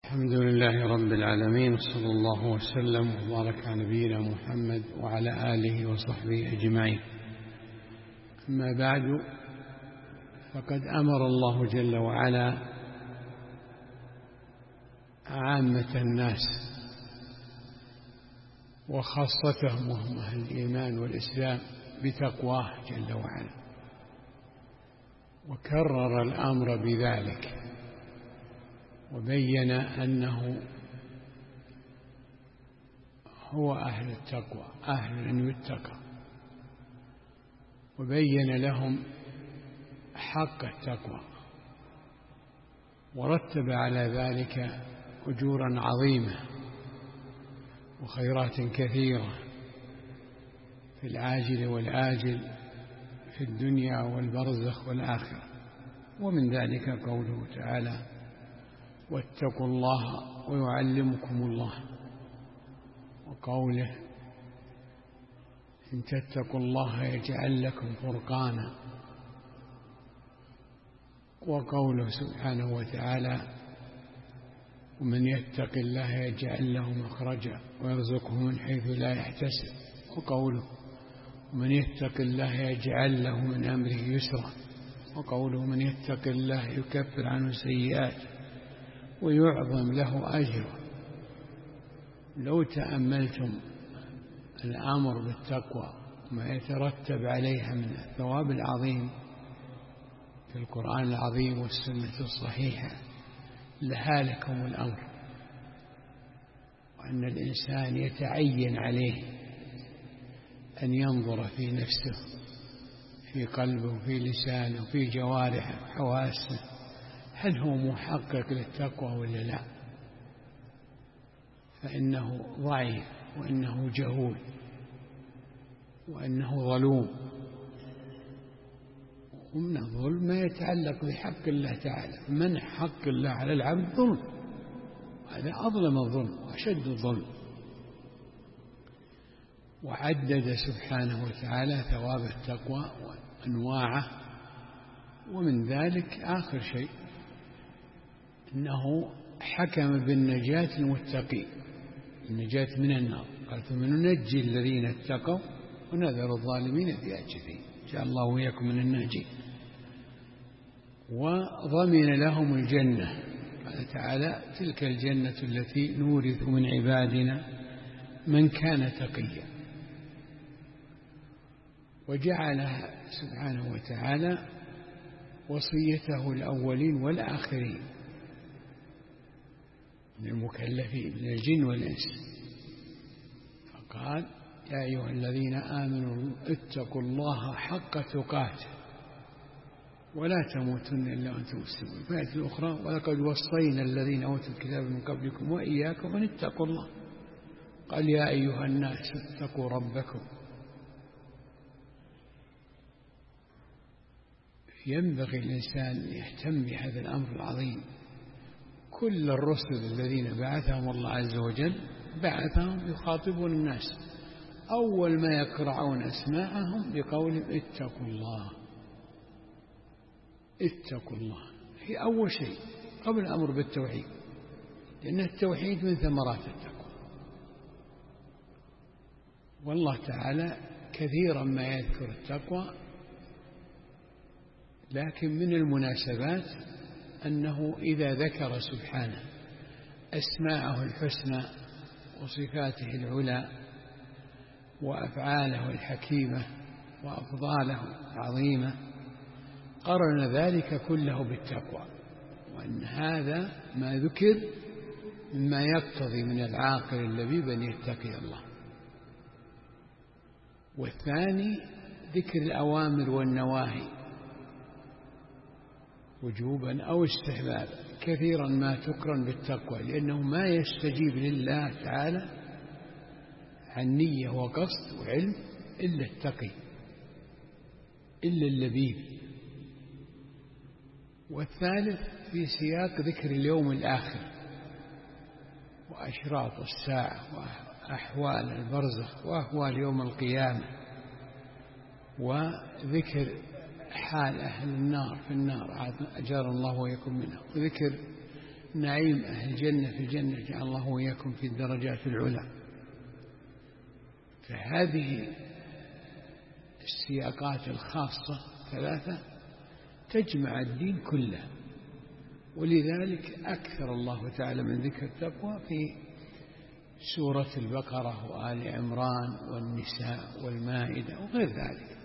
الحمد لله رب العالمين، صلى الله وسلم وبارك على نبينا محمد وعلى آله وصحبه أجمعين. أما بعد، فقد أمر الله جل وعلا عامة الناس وخاصتهم وهم أهل الإيمان والإسلام بتقواه جل وعلا، وكرر الأمر بذلك وبين أنه هو أهل التقوى، أهل أن يتقى، وبين لهم حق التقوى، ورتب على ذلك أجورا عظيمة وخيرات كثيرة في العاجل والآجل، في الدنيا والبرزخ والآخرة. ومن ذلك قوله تعالى: واتقوا الله ويعلمكم الله، وقوله: إن تتقوا الله يجعل لكم فرقانا، وقوله سبحانه وتعالى: ومن يتق الله يجعل له مخرجا ويرزقه من حيث لا يحتسب، وقوله: ومن يتق الله يجعل له من أمره يسرا، وقوله: من يتق الله يكفر عنه سيئاته ويعظم له أجره. لو تأملتم الأمر بالتقوى ما يترتب عليها من الثواب العظيم في القرآن العظيم والسنة الصحيحة لهالكم الأمر، وأن الإنسان يتعين عليه أن ينظر في نفسه، في قلبه، في لسانه، في جوارحه وحواسه، هل هو محقق للتقوى ولا لا؟ فإنه ضعيف، وإنه جهول، وإنه ظلوم. ومن الظلم ما يتعلق بحق الله تعالى، من حق الله على العبد ظلم، هذا أظلم الظلم وأشد الظلم. وعدد سبحانه وتعالى ثواب التقوى وأنواعه، ومن ذلك آخر شيء إنه حكم بالنجاة المتقين، النجاة من النار، قال: ثم ننجي الذين اتقوا ونذر الظالمين فيها جثيا. جاء الله وإياكم من الناجين. وضمن لهم الجنة، قال تعالى: تلك الجنة التي نورث من عبادنا من كان تقيا. وجعلها سبحانه وتعالى وصيته الأولين والآخرين من المكلفين من الجن والإنس، فقال: يا أيها الذين آمنوا اتقوا الله حق تقاته ولا تموتن إلا وأنتم مسلمون. في الآية الأخرى: ولقد وصينا الذين أوتوا الكتاب من قبلكم وإياكم أن اتقوا الله. قال: يا أيها الناس اتقوا ربكم. ينبغي الإنسان يهتم بهذا الأمر العظيم. كل الرسل الذين بعثهم الله عز وجل بعثهم يخاطبون الناس، أول ما يقرعون أسماءهم بقولهم: اتقوا الله. اتقوا الله هي أول شيء قبل الأمر بالتوحيد، لأن التوحيد من ثمرات التقوى. والله تعالى كثيرا ما يذكر التقوى، لكن من المناسبات أنه إذا ذكر سبحانه أسماءه الحسنى وصفاته العلى وأفعاله الحكيمة وأفضاله العظيمة، قرن ذلك كله بالتقوى، وأن هذا ما ذكر مما يقتضي من العاقل اللبيب أن يتقي الله. والثاني ذكر الأوامر والنواهي وجوبا أو استحبابا، كثيرا ما تقرن بالتقوى، لأنه ما يستجيب لله تعالى عن نية وقصد وعلم إلا التقي، إلا اللبيب. والثالث في سياق ذكر اليوم الآخر وأشراط الساعة وأحوال البرزخ وأحوال يوم القيامة، وذكر حال أهل النار في النار أجار الله ويكون منها، وذكر نعيم أهل الجنة في الجنة، جعل الله وإياكم في الدرجات العلى. فهذه السياقات الخاصة ثلاثة تجمع الدين كله، ولذلك أكثر الله تعالى من ذكر التقوى في سورة البقرة وآل عمران والنساء والمائدة وغير ذلك.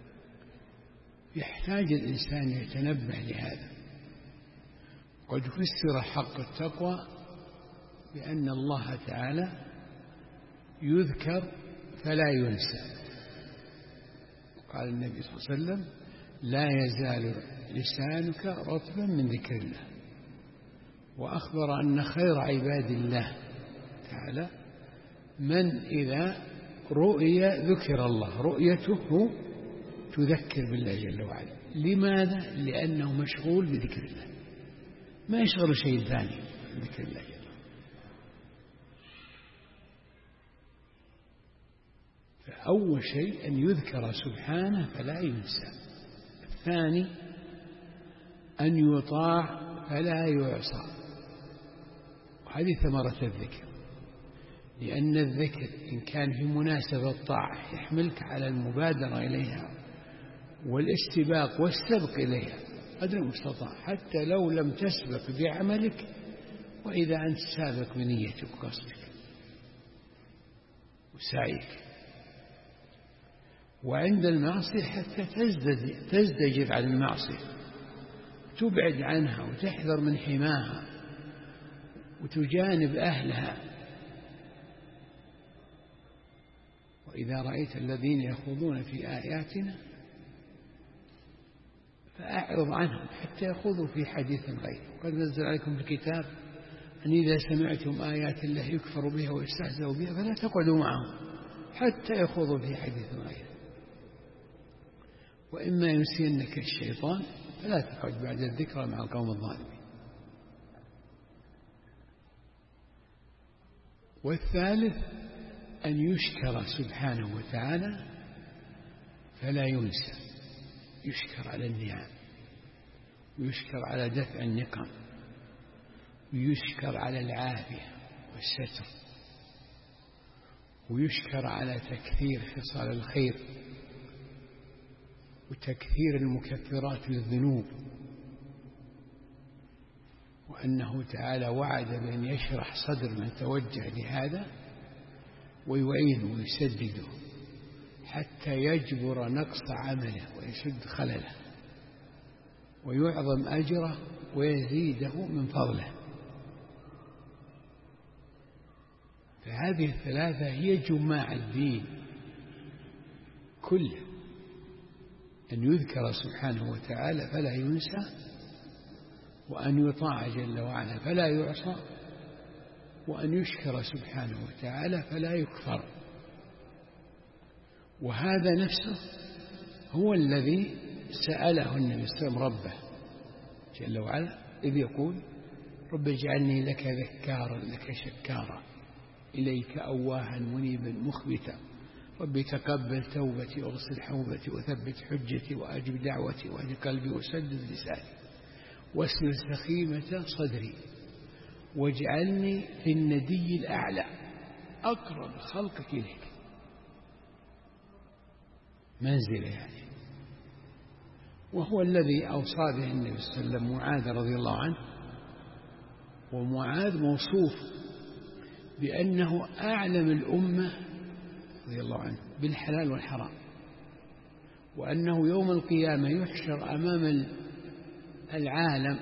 يحتاج الإنسان يتنبه لهذا. قد فسر حق التقوى بأن الله تعالى يذكر فلا ينسى. قال النبي صلى الله عليه وسلم: لا يزال لسانك رطبا من ذكر الله. وأخبر أن خير عباد الله تعالى من إذا رؤي ذكر الله، رؤيته تذكر بالله جل وعلا. لماذا؟ لأنه مشغول بذكر الله، ما يشغل شيء ثاني بذكر الله جل وعلا. فأول شيء أن يذكر سبحانه فلا ينسى. الثاني أن يطاع فلا يعصى، وهذه ثمرة الذكر. لأن الذكر إن كان في مناسبة طاعة يحملك على المبادرة إليها والاستباق والسبق إليها قدر المستطاع، حتى لو لم تسبق بعملك، وإذا أنت سابق بنيتك وقصدك وسعيك. وعند المعصية حتى تزدجر عن المعصية، تبعد عنها وتحذر من حماها وتجانب أهلها. وإذا رأيت الذين يخوضون في آياتنا فأعرض عنهم حتى يخوضوا في حديث غيره. قد نزل عليكم في الكتاب أن إذا سمعتم آيات الله يكفر بها ويستهزأ بها فلا تقعدوا معهم حتى يخوضوا في حديث غيره. وإما ينسينك الشيطان فلا تقعد بعد الذكرى مع القوم الظالمين. والثالث أن يشكر سبحانه وتعالى فلا ينسى. يشكر على النعم، ويشكر على دفع النقم، ويشكر على العافية والستر، ويشكر على تكثير خصال الخير وتكثير المكفرات للذنوب. وأنه تعالى وعد بأن يشرح صدر من توجه لهذا ويعينه ويسدده حتى يجبر نقص عمله ويسد خلله ويعظم أجره ويزيده من فضله. فهذه الثلاثة هي جماع الدين كله، أن يذكر سبحانه وتعالى فلا ينسى، وأن يطاع جل وعلا فلا يعصى، وأن يشكر سبحانه وتعالى فلا يكفر. وهذا نفسه هو الذي سأله النبي صلى الله عليه وسلم ربه جل وعلا إذ يقول: رب اجعلني لك ذكارا لك شكارا إليك أواها منيبا مخبتا رب تقبل توبتي واغسل حوبتي وثبت حجتي وأجب دعوتي واهد قلبي وسدد لساني واسلل سخيمة صدري واجعلني في الندي الأعلى أقرب خلقك إليك منزل يعني. وهو الذي أوصى به النبي صلى الله عليه وسلم معاذ رضي الله عنه. ومعاذ موصوف بأنه أعلم الأمة رضي الله عنه بالحلال والحرام، وأنه يوم القيامة يحشر أمام العالم،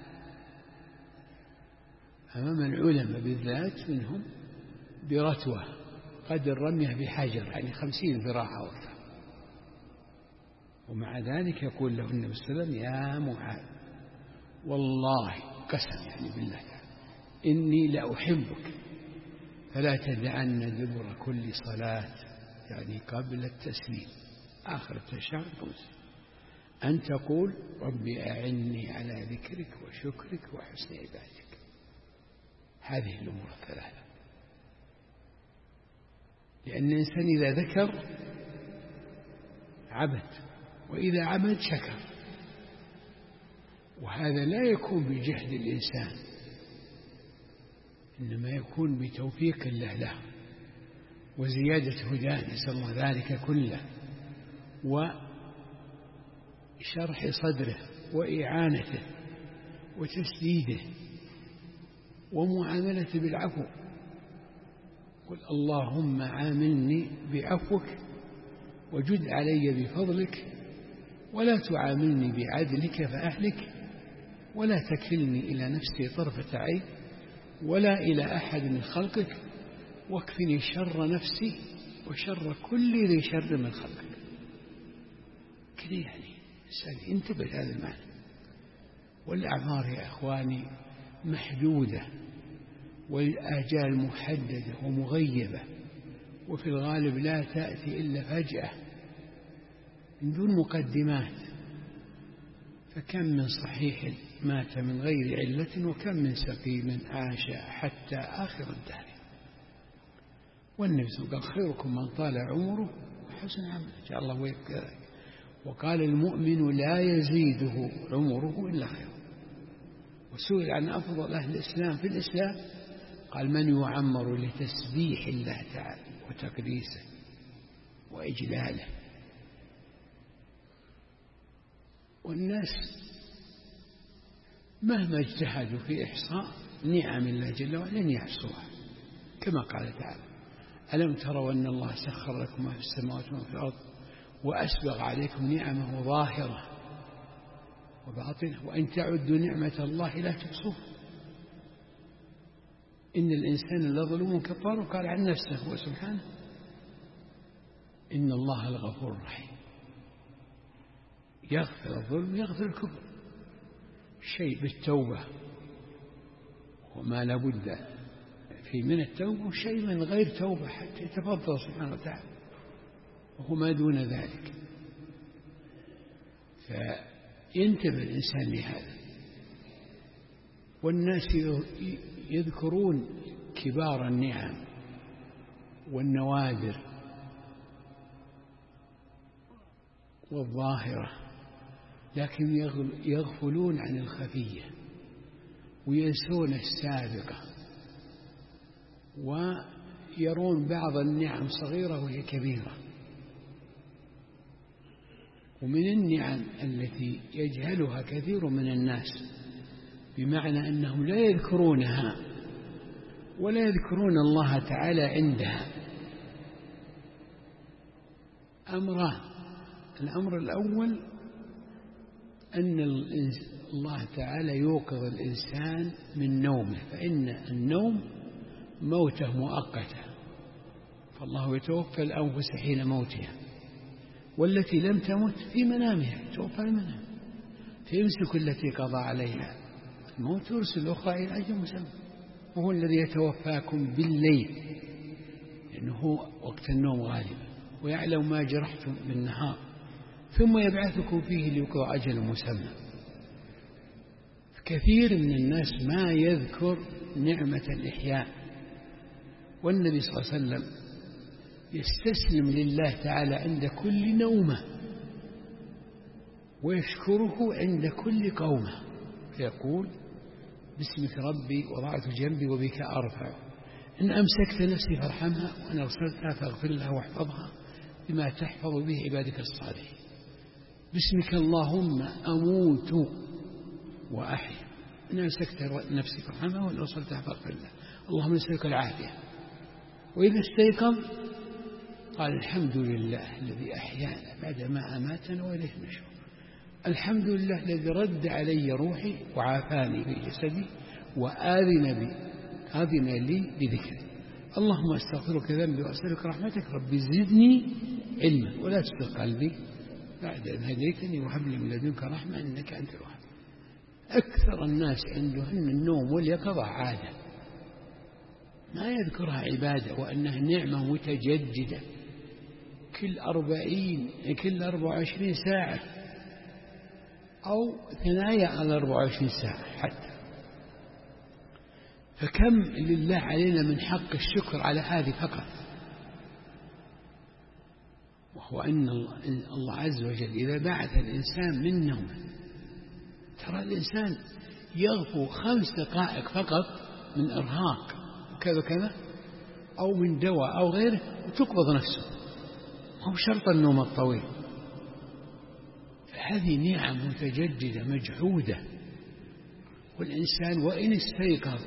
أمام العلماء بالذات منهم، برتوة قدر رميه بحجر يعني 50 ذراع أو أكثر. ومع ذلك يقول له النبي صلى الله عليه وسلم: يا معاذ والله قسم يعني بالله تعالى إني لأحبك فلا تدعن دبر كل صلاة يعني قبل التسليم آخر التشهد أن تقول: ربي أعني على ذكرك وشكرك وحسن عبادتك. هذه الأمور الثلاثة. لأن الإنسان إذا ذكر عبد، وإذا عبد شكر. وهذا لا يكون بجهد الإنسان، إنما يكون بتوفيق الله له وزيادة هداه، نسأل الله ذلك كله، وشرح صدره وإعانته وتسديده ومعاملته بالعفو. قل اللهم عاملني بعفوك وجد علي بفضلك ولا تعاملني بعدلك فأهلك ولا تكلني إلى نفسي طرفة عين ولا إلى أحد من خلقك واكفني شر نفسي وشر كل ذي شر من خلقك. كذا يعني سأل انتبه لهذا المعنى. والأعمار يا أخواني محدودة والآجال محددة ومغيبة، وفي الغالب لا تأتي إلا فجأة من دون مقدمات. فكم من صحيح مات من غير علة وكم من سقيم عاش حتى آخر الدهر. والنبي صلى الله عليه وسلم قال خيركم من طال عمره وحسن عمله، جاء الله ويذكر. وقال المؤمن لا يزيده عمره إلا خير. وسئل عن أفضل أهل الإسلام في الإسلام قال من يعمر لتسبيح الله تعالى وتقديسه وإجلاله. والناس مهما اجتهدوا في إحصاء نعم الله جل وعلا لن يحصوها، كما قال تعالى ألم تروا أن الله سخر لكم ما في السماوات وما في الأرض وأسبغ عليكم نعمه ظاهرة وباطنة وإن تعدوا نعمة الله لا تحصوها إن الإنسان لظلوم كفار. قال عن نفسه هو سبحانه إن الله الغفور الرحيم يغفر الظلم يغفر الكفر. شيء بالتوبة وما لابد في من التوبة وشيء من غير توبة حتى يتفضل سبحانه وتعالى وهو ما دون ذلك. فينتبه الإنسان لهذا. والناس يذكرون كبار النعم والنوادر والظاهرة لكن يغفلون عن الخفية وينسون السابقة ويرون بعض النعم صغيرة وهي كبيرة. ومن النعم التي يجهلها كثير من الناس بمعنى أنهم لا يذكرونها ولا يذكرون الله تعالى عندها أمران. الأمر الأول أن الله تعالى يوقظ الإنسان من نومه، فإن النوم موته مؤقتة، فالله يتوفى الأنفس حين موتها والتي لم تمت في منامها توفى المنام فيمسك التي قضى عليها الموت ويرسل الأخرى إلى أجل مسمى. وهو الذي يتوفاكم بالليل لأنه هو وقت النوم غالبا ويعلم ما جرحتم بالنهار ثم يبعثكم فيه ليقضى أجل مسمى. كثير من الناس ما يذكر نعمة الإحياء، والنبي صلى الله عليه وسلم يستسلم لله تعالى عند كل نومة ويشكره عند كل قومة فيقول باسمك ربي وضعت جنبي وبك أرفع إن أمسكت نفسي فارحمها وإن أرسلتها فاغفر لها واحفظها بما تحفظ به عبادك الصالحين. باسمك اللهم أموت وأحيا إن أمسكت نفسي فارحمها وإن أرسلتها فاغفر لها اللهم نسألك العافية. وإذا استيقظ قال الحمد لله الذي أحيانا بعدما أماتنا وإليه النشور. الحمد لله الذي رد علي روحي وعافاني في جسدي وآذن لي بذكري. اللهم استغفرك ذنبي وأسألك رحمتك ربي زدني علما ولا تزغ قلبي بعد أن هديتني وهب لي من لدنك رحمة إنك أنت الوهاب. أكثر الناس عندهن النوم واليقظة عادة ما يذكرها عبادة وأنها نعمة متجددة كل 24 ساعة أو ثنايا على 24 ساعة حتى. فكم لله علينا من حق الشكر على هذه فقط، وهو أن الله عز وجل إذا بعث الإنسان من نومه ترى الإنسان يغفو 5 دقائق فقط من إرهاق كذا وكذا أو من دواء أو غيره وتقبض نفسه، هو شرط النوم الطويل. فهذه نعم متجددة مجحودة، والإنسان وإن استيقظ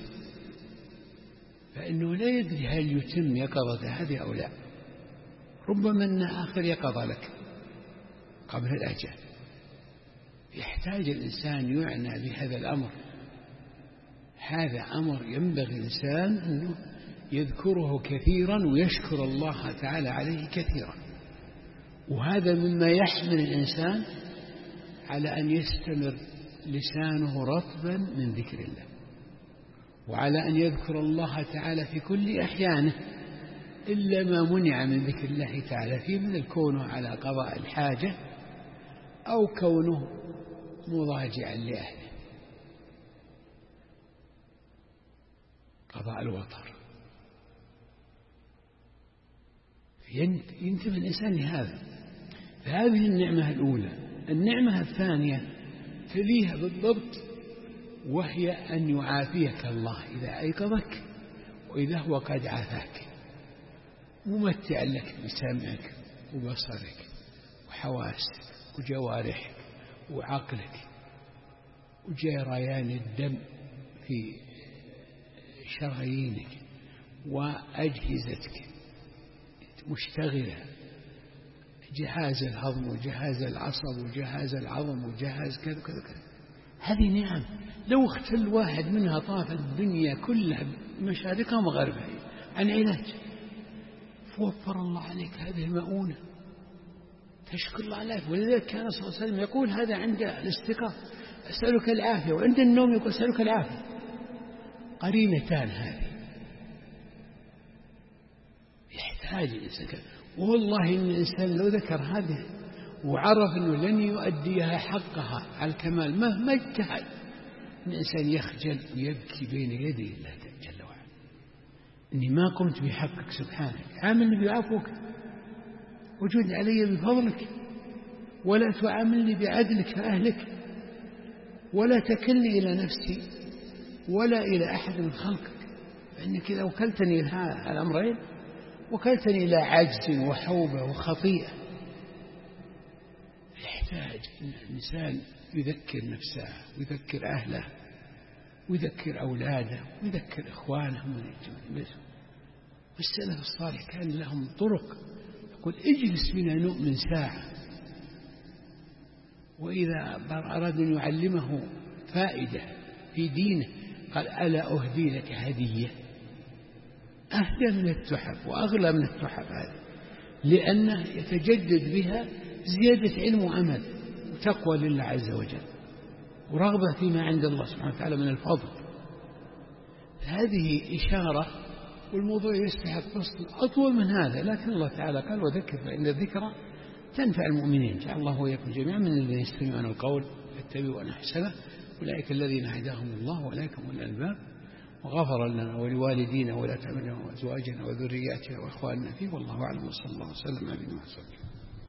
فإنه لا يدري هل يتم يقظة هذه أو لا، ربما أن آخر يقظة لك قبل الأجل. يحتاج الإنسان يعنى بهذا الأمر. هذا أمر ينبغي الإنسان أنه يذكره كثيرا ويشكر الله تعالى عليه كثيرا، وهذا مما يحمل الإنسان على أن يستمر لسانه رطبا من ذكر الله، وعلى أن يذكر الله تعالى في كل أحيانه، إلا ما منع من ذكر الله تعالى فيه من الكون على قضاء الحاجة أو كونه مضاجعا لأهله، قضاء الوطر. ينتبه الإنسان لهذا. فهذه النعمة الأولى. النعمة الثانية تليها بالضبط، وهي أن يعافيك الله إذا أيقظك وإذا هو قد عافاك، ممتعا لك بسمعك وبصرك وحواسك وجوارحك وعقلك وجريان الدم في شرايينك وأجهزتك مشتغلة، جهاز الهضم وجهاز العصب وجهاز العظم وجهاز كذا كذا كذا. هذه نعم لو اختل واحد منها طاف الدنيا كلها مشارقها ومغاربها عن علاج، فوفر الله عليك هذه المؤونة، تشكر الله عليك. ولذلك كان صلى الله عليه وسلم يقول هذا عند الاستيقاظ أسألك العافية، وعند النوم يقول أسألك العافية، قرينتان هذه. يحتاج الإنسان، والله إن الإنسان لو ذكر هذه وعرف أنه لن يؤديها حقها على الكمال مهما اجتهد، الإنسان يخجل ويبكي بين يدي الله جل وعلا، إني ما قمت بحقك سبحانك، عاملني بعفوك وجود علي بفضلك، ولا تعاملني بعدلك فأهلك، ولا تكلني إلى نفسي ولا إلى أحد من خلقك، فإنك إذا وكلتني الأمرين وكلتني إلى عجز وحوبة وخطيئة. يحتاج أن الإنسان يذكر نفسه ويذكر أهله ويذكر أولاده ويذكر إخوانه من الجميع. والسلف الصالح كان لهم طرق، يقول اجلس بنا نؤمن ساعة، وإذا أراد أن يعلمه فائدة في دينه قال ألا أهدي لك هدية، أهدى من التحف وأغلى من التحف هذه، لأنه يتجدد بها زيادة علم وعمل وتقوى لله عز وجل ورغبة فيما عند الله سبحانه وتعالى من الفضل. هذه إشارة، والموضوع يستحق فصل أطول من هذا، لكن الله تعالى قال وذكر فإن الذكرى تنفع المؤمنين. جعل الله وإياكم جميعا من الذين يستمعون القول فاتبعوا أحسنه، أولئك الذين هداهم الله وأولئك هم الألباب، وغفر لنا ولوالدينا ولا تعملنا وأزواجنا وذرياتنا وإخواننا فيه، والله أعلم، وصلى الله وسلم على نبينا محمد.